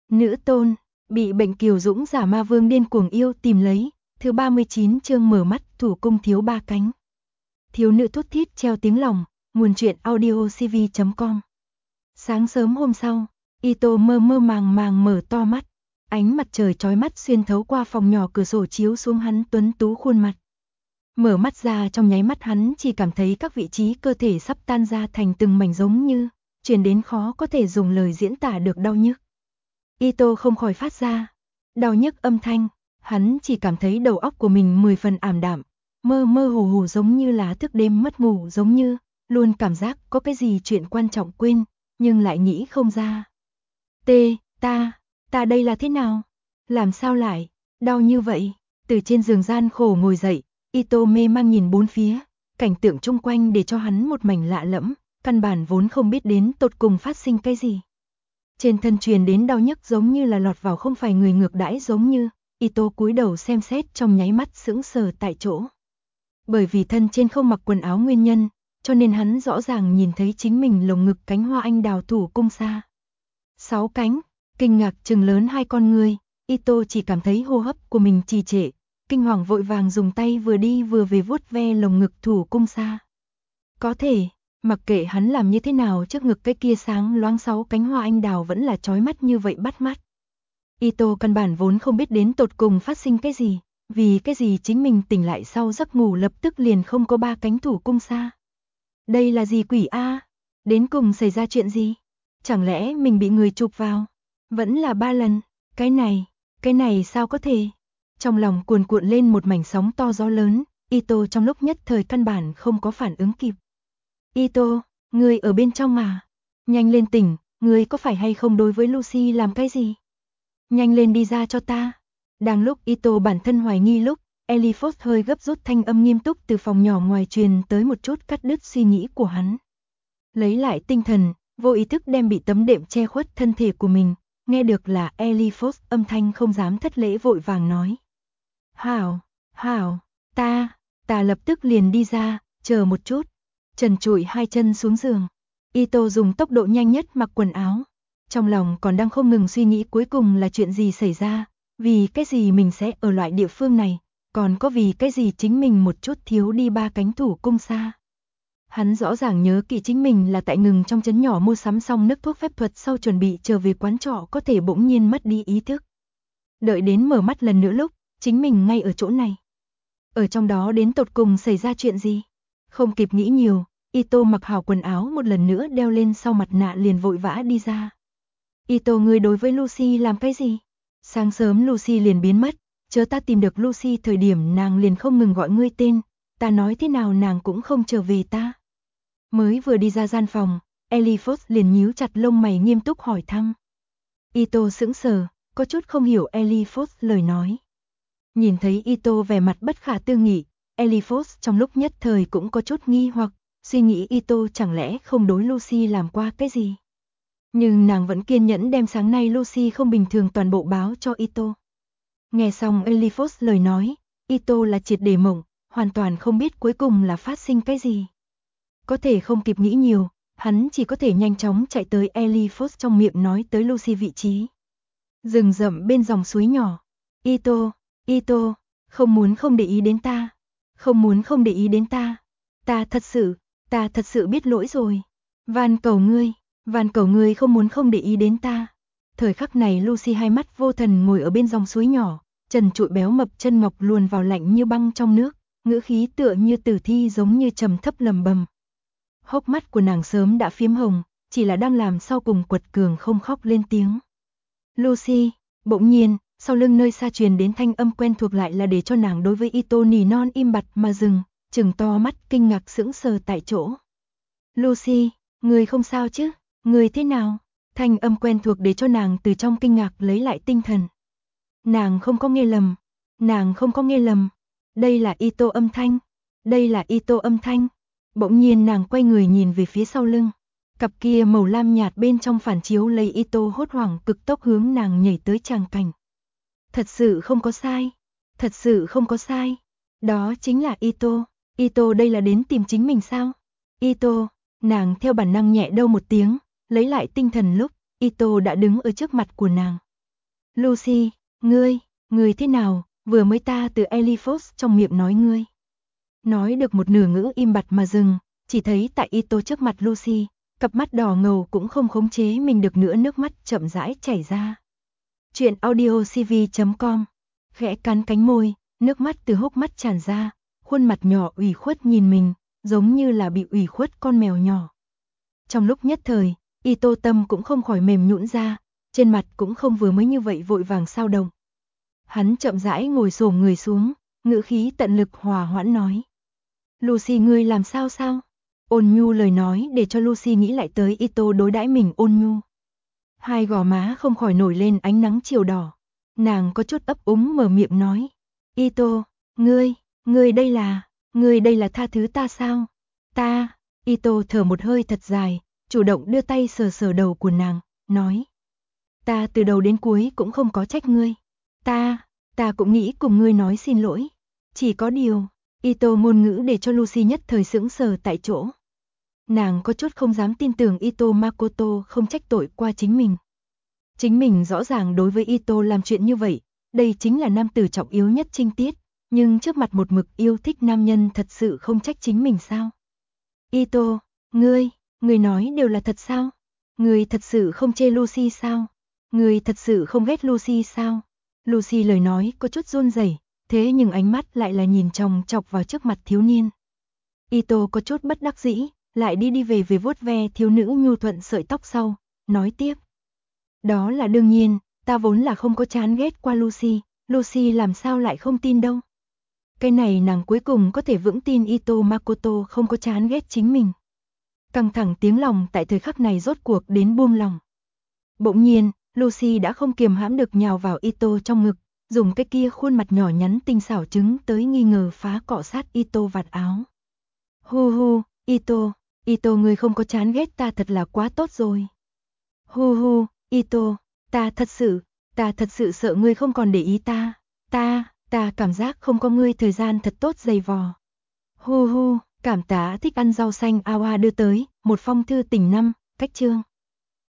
Nữ tôn, bị bệnh kiều dũng giả ma vương điên cuồng yêu tìm lấy, thứ 39 chương mở mắt thủ cung thiếu ba cánh. Thiếu nữ thút thít treo tiếng lòng, nguồn truyện audio cv.com. Sáng sớm hôm sau, Ito mơ mơ màng màng mở to mắt, ánh mặt trời chói mắt xuyên thấu qua phòng nhỏ cửa sổ chiếu xuống hắn tuấn tú khuôn mặt. Mở mắt ra trong nháy mắt hắn chỉ cảm thấy các vị trí cơ thể sắp tan ra thành từng mảnh giống như, truyền đến khó có thể dùng lời diễn tả được đau nhức. Ito không khỏi phát ra đau nhức âm thanh, hắn chỉ cảm thấy đầu óc của mình 10 phần ảm đạm, mơ mơ hồ hồ giống như là thức đêm mất ngủ giống như, luôn cảm giác có cái gì chuyện quan trọng quên, nhưng lại nghĩ không ra. Ta đây là thế nào? Làm sao lại đau như vậy? Từ trên giường gian khổ ngồi dậy, Ito mê mang nhìn bốn phía, cảnh tượng chung quanh để cho hắn một mảnh lạ lẫm, căn bản vốn không biết đến tột cùng phát sinh cái gì. Trên thân truyền đến đau nhức giống như là lọt vào không phải người ngược đãi giống như, Ito cúi đầu xem xét trong nháy mắt sững sờ tại chỗ. Bởi vì thân trên không mặc quần áo nguyên nhân, cho nên hắn rõ ràng nhìn thấy chính mình lồng ngực cánh hoa anh đào thủ cung xa. 6 cánh, kinh ngạc trừng lớn hai con ngươi, Ito chỉ cảm thấy hô hấp của mình trì trệ, kinh hoàng vội vàng dùng tay vừa đi vừa về vuốt ve lồng ngực thủ cung xa. Có thể, mặc kệ hắn làm như thế nào trước ngực cái kia sáng loáng 6 cánh hoa anh đào vẫn là chói mắt như vậy bắt mắt. Ito căn bản vốn không biết đến tột cùng phát sinh cái gì, vì cái gì chính mình tỉnh lại sau giấc ngủ lập tức liền không có 3 cánh thủ cung xa. Đây là gì quỷ a? Đến cùng xảy ra chuyện gì? Chẳng lẽ mình bị người chụp vào? Vẫn là 3 lần, cái này sao có thể? Trong lòng cuồn cuộn lên một mảnh sóng to gió lớn, Ito trong lúc nhất thời căn bản không có phản ứng kịp. Ito, ngươi ở bên trong à? Nhanh lên tỉnh, ngươi có phải hay không đối với Lucy làm cái gì? Nhanh lên đi ra cho ta. Đang lúc Ito bản thân hoài nghi lúc, Elifos hơi gấp rút thanh âm nghiêm túc từ phòng nhỏ ngoài truyền tới một chút cắt đứt suy nghĩ của hắn. Lấy lại tinh thần, vô ý thức đem bị tấm đệm che khuất thân thể của mình, nghe được là Elifos âm thanh không dám thất lễ vội vàng nói. Hảo, ta lập tức liền đi ra, chờ một chút. Trần trụi hai chân xuống giường, Ito dùng tốc độ nhanh nhất mặc quần áo. Trong lòng còn đang không ngừng suy nghĩ cuối cùng là chuyện gì xảy ra, vì cái gì mình sẽ ở loại địa phương này, còn có vì cái gì chính mình một chút thiếu đi 3 cánh thủ cung xa. Hắn rõ ràng nhớ kỹ chính mình là tại ngừng trong trấn nhỏ mua sắm xong nước thuốc phép thuật sau chuẩn bị trở về quán trọ có thể bỗng nhiên mất đi ý thức. Đợi đến mở mắt lần nữa lúc, chính mình ngay ở chỗ này. Ở trong đó đến tột cùng xảy ra chuyện gì? Không kịp nghĩ nhiều, Ito mặc hảo quần áo một lần nữa đeo lên sau mặt nạ liền vội vã đi ra. Ito, ngươi đối với Lucy làm cái gì? Sáng sớm Lucy liền biến mất, chờ ta tìm được Lucy thời điểm nàng liền không ngừng gọi ngươi tên, ta nói thế nào nàng cũng không trở về ta. Mới vừa đi ra gian phòng, Elifos liền nhíu chặt lông mày nghiêm túc hỏi thăm. Ito sững sờ, có chút không hiểu Elifos lời nói. Nhìn thấy Ito vẻ mặt bất khả tư nghị, Elifos trong lúc nhất thời cũng có chút nghi hoặc, suy nghĩ Ito chẳng lẽ không đối Lucy làm qua cái gì. Nhưng nàng vẫn kiên nhẫn đem sáng nay Lucy không bình thường toàn bộ báo cho Ito. Nghe xong Elifos lời nói, Ito là triệt để mộng, hoàn toàn không biết cuối cùng là phát sinh cái gì. Có thể không kịp nghĩ nhiều, hắn chỉ có thể nhanh chóng chạy tới Elifos trong miệng nói tới Lucy vị trí. Rừng rậm bên dòng suối nhỏ. Ito, không muốn không để ý đến ta. Không muốn không để ý đến ta. Ta thật sự biết lỗi rồi. Van cầu ngươi không muốn không để ý đến ta. Thời khắc này Lucy hai mắt vô thần ngồi ở bên dòng suối nhỏ, trần trụi béo mập chân ngọc luồn vào lạnh như băng trong nước, ngữ khí tựa như tử thi giống như trầm thấp lầm bầm. Hốc mắt của nàng sớm đã phiếm hồng, chỉ là đang làm sau cùng quật cường không khóc lên tiếng. Lucy, bỗng nhiên, sau lưng nơi xa truyền đến thanh âm quen thuộc lại là để cho nàng đối với Ito nỉ non im bặt mà dừng, trừng to mắt kinh ngạc sững sờ tại chỗ. Lucy, người không sao chứ? Người thế nào? Thanh âm quen thuộc để cho nàng từ trong kinh ngạc lấy lại tinh thần. Nàng không có nghe lầm. Đây là Ito âm thanh. Bỗng nhiên nàng quay người nhìn về phía sau lưng. Cặp kia màu lam nhạt bên trong phản chiếu lấy Ito hốt hoảng cực tốc hướng nàng nhảy tới tràng cảnh. Thật sự không có sai. Đó chính là Ito. Ito đây là đến tìm chính mình sao? Ito, nàng theo bản năng nhẹ đâu một tiếng, lấy lại tinh thần lúc Ito đã đứng ở trước mặt của nàng. Lucy, ngươi thế nào, vừa mới ta từ Elifos trong miệng nói ngươi. Nói được một nửa ngữ im bặt mà dừng, chỉ thấy tại Ito trước mặt Lucy, cặp mắt đỏ ngầu cũng không khống chế mình được nữa, nước mắt chậm rãi chảy ra. Chuyện audio cv.com, khẽ cắn cánh môi, nước mắt từ hốc mắt tràn ra, khuôn mặt nhỏ ủy khuất nhìn mình, giống như là bị ủy khuất con mèo nhỏ. Trong lúc nhất thời, Ito tâm cũng không khỏi mềm nhũn ra, trên mặt cũng không vừa mới như vậy vội vàng sao động. Hắn chậm rãi ngồi xổm người xuống, ngữ khí tận lực hòa hoãn nói. Lucy, ngươi làm sao sao? Ôn nhu lời nói để cho Lucy nghĩ lại tới Ito đối đãi mình ôn nhu. Hai gò má không khỏi nổi lên ánh nắng chiều đỏ. Nàng có chút ấp úng mở miệng nói. Ito, ngươi đây là tha thứ ta sao? Ta, Ito thở một hơi thật dài, chủ động đưa tay sờ sờ đầu của nàng, nói. Ta từ đầu đến cuối cũng không có trách ngươi. Ta cũng nghĩ cùng ngươi nói xin lỗi. Chỉ có điều, Ito ngôn ngữ để cho Lucy nhất thời sững sờ tại chỗ. Nàng có chút không dám tin tưởng Ito Makoto không trách tội qua chính mình. Chính mình rõ ràng đối với Ito làm chuyện như vậy, đây chính là nam tử trọng yếu nhất trinh tiết, nhưng trước mặt một mực yêu thích nam nhân thật sự không trách chính mình sao? Ito, ngươi nói đều là thật sao? Ngươi thật sự không chê Lucy sao? Ngươi thật sự không ghét Lucy sao? Lucy lời nói có chút run rẩy, thế nhưng ánh mắt lại là nhìn chòng chọc vào trước mặt thiếu niên. Ito có chút bất đắc dĩ, lại đi về vuốt ve thiếu nữ nhu thuận sợi tóc sau, nói tiếp. Đó là đương nhiên, ta vốn là không có chán ghét qua Lucy làm sao lại không tin đâu. Cái này nàng cuối cùng có thể vững tin Ito Makoto không có chán ghét chính mình. Căng thẳng tiếng lòng tại thời khắc này rốt cuộc đến buông lòng. Bỗng nhiên, Lucy đã không kiềm hãm được nhào vào Ito trong ngực, dùng cái kia khuôn mặt nhỏ nhắn tinh xảo chứng tới nghi ngờ phá cọ sát Ito vạt áo. Hu, Ito ngươi không có chán ghét ta thật là quá tốt rồi. Hu, Ito, ta thật sự sợ ngươi không còn để ý ta. Ta cảm giác không có ngươi thời gian thật tốt dày vò. Hu, cảm tá thích ăn rau xanh Awa đưa tới, một phong thư tình 5, cách chương.